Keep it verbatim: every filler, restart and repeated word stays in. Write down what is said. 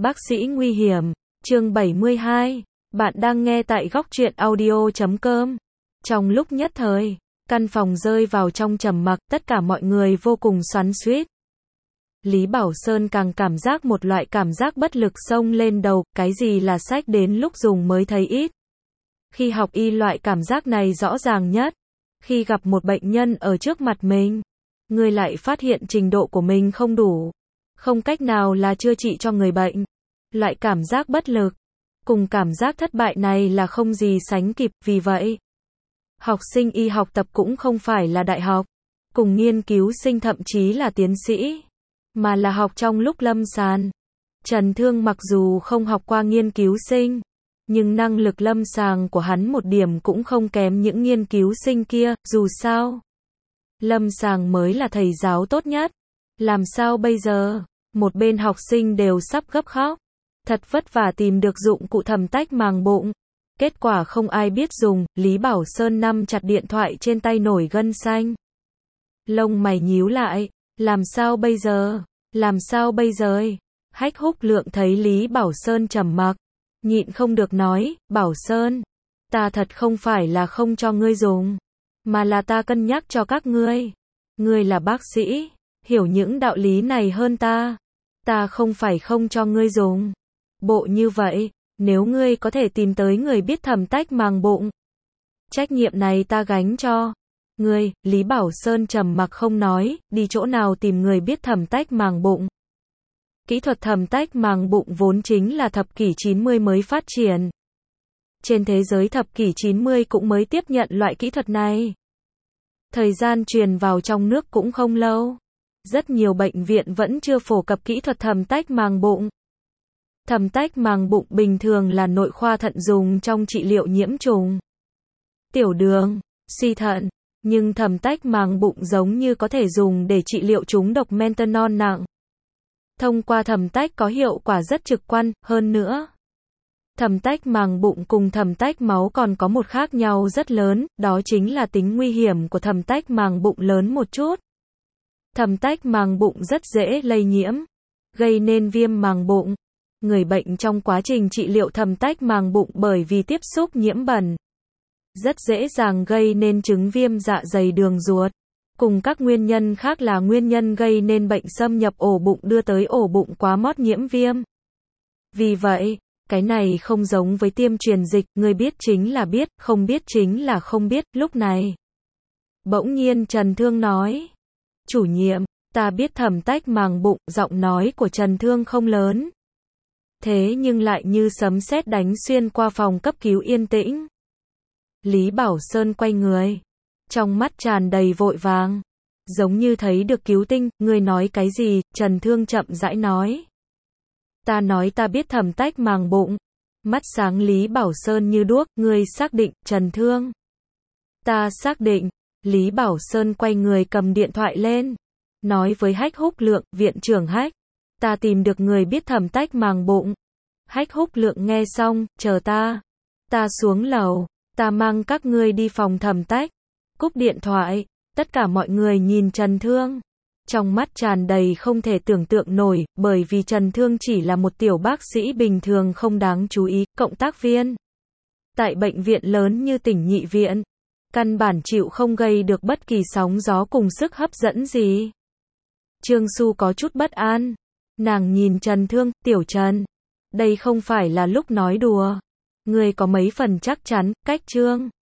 Bác sĩ nguy hiểm, chương bảy mươi hai. Bạn đang nghe tại góc truyện audio chấm com. Trong lúc nhất thời, căn phòng rơi vào trong trầm mặc, tất cả mọi người vô cùng xoắn xuýt. Lý Bảo Sơn càng cảm giác một loại cảm giác bất lực xông lên đầu, cái gì là sách đến lúc dùng mới thấy ít. Khi học y loại cảm giác này rõ ràng nhất. Khi gặp một bệnh nhân ở trước mặt mình, người lại phát hiện trình độ của mình không đủ, không cách nào là chữa trị cho người bệnh. Loại cảm giác bất lực, cùng cảm giác thất bại này là không gì sánh kịp, vì vậy, học sinh y học tập cũng không phải là đại học, cùng nghiên cứu sinh thậm chí là tiến sĩ, mà là học trong lúc lâm sàng. Trần Thương mặc dù không học qua nghiên cứu sinh, nhưng năng lực lâm sàng của hắn một điểm cũng không kém những nghiên cứu sinh kia, dù sao, lâm sàng mới là thầy giáo tốt nhất. Làm sao bây giờ? Một bên học sinh đều sắp gấp khóc. Thật vất vả tìm được dụng cụ thẩm tách màng bụng. Kết quả không ai biết dùng, Lý Bảo Sơn nắm chặt điện thoại trên tay nổi gân xanh. Lông mày nhíu lại, làm sao bây giờ? Làm sao bây giờ? Hách Húc Lượng thấy Lý Bảo Sơn trầm mặc, nhịn không được nói, Bảo Sơn, ta thật không phải là không cho ngươi dùng, mà là ta cân nhắc cho các ngươi. Ngươi là bác sĩ, hiểu những đạo lý này hơn ta. Ta không phải không cho ngươi dùng. Bộ như vậy, nếu ngươi có thể tìm tới người biết thẩm tách màng bụng, trách nhiệm này ta gánh cho. Ngươi, Lý Bảo Sơn trầm mặc không nói, đi chỗ nào tìm người biết thẩm tách màng bụng. Kỹ thuật thẩm tách màng bụng vốn chính là thập kỷ chín mươi mới phát triển. Trên thế giới thập kỷ chín mươi cũng mới tiếp nhận loại kỹ thuật này. Thời gian truyền vào trong nước cũng không lâu. Rất nhiều bệnh viện vẫn chưa phổ cập kỹ thuật thẩm tách màng bụng. Thẩm tách màng bụng bình thường là nội khoa thận dùng trong trị liệu nhiễm trùng, tiểu đường, suy thận, nhưng thẩm tách màng bụng giống như có thể dùng để trị liệu trúng độc methanol nặng. Thông qua thẩm tách có hiệu quả rất trực quan, hơn nữa, thẩm tách màng bụng cùng thẩm tách máu còn có một khác nhau rất lớn, đó chính là tính nguy hiểm của thẩm tách màng bụng lớn một chút. Thẩm tách màng bụng rất dễ lây nhiễm, gây nên viêm màng bụng. Người bệnh trong quá trình trị liệu thẩm tách màng bụng bởi vì tiếp xúc nhiễm bẩn, rất dễ dàng gây nên chứng viêm dạ dày đường ruột. Cùng các nguyên nhân khác là nguyên nhân gây nên bệnh xâm nhập ổ bụng đưa tới ổ bụng quá mót nhiễm viêm. Vì vậy, cái này không giống với tiêm truyền dịch, người biết chính là biết, không biết chính là không biết. Lúc này, bỗng nhiên Trần Thương nói, chủ nhiệm, ta biết thẩm tách màng bụng. Giọng nói của Trần Thương không lớn, thế nhưng lại như sấm sét đánh xuyên qua phòng cấp cứu yên tĩnh. Lý Bảo Sơn quay người, trong mắt tràn đầy vội vàng, giống như thấy được cứu tinh. Ngươi nói cái gì? Trần Thương chậm rãi nói. Ta nói ta biết thẩm tách màng bụng. Mắt sáng Lý Bảo Sơn như đuốc. Ngươi xác định? Trần Thương. Ta xác định. Lý Bảo Sơn quay người cầm điện thoại lên, nói với Hách Húc Lượng, viện trưởng Hách, ta tìm được người biết thẩm tách màng bụng. Hách Húc Lượng nghe xong, chờ ta. Ta xuống lầu, ta mang các ngươi đi phòng thẩm tách. Cúp điện thoại, tất cả mọi người nhìn Trần Thương, trong mắt tràn đầy không thể tưởng tượng nổi, bởi vì Trần Thương chỉ là một tiểu bác sĩ bình thường không đáng chú ý, cộng tác viên tại bệnh viện lớn như tỉnh Nhị Viện, căn bản chịu không gây được bất kỳ sóng gió cùng sức hấp dẫn gì. Trương Xu có chút bất an, nàng nhìn Trần Thương, tiểu Trần, đây không phải là lúc nói đùa, ngươi có mấy phần chắc chắn, cách Trương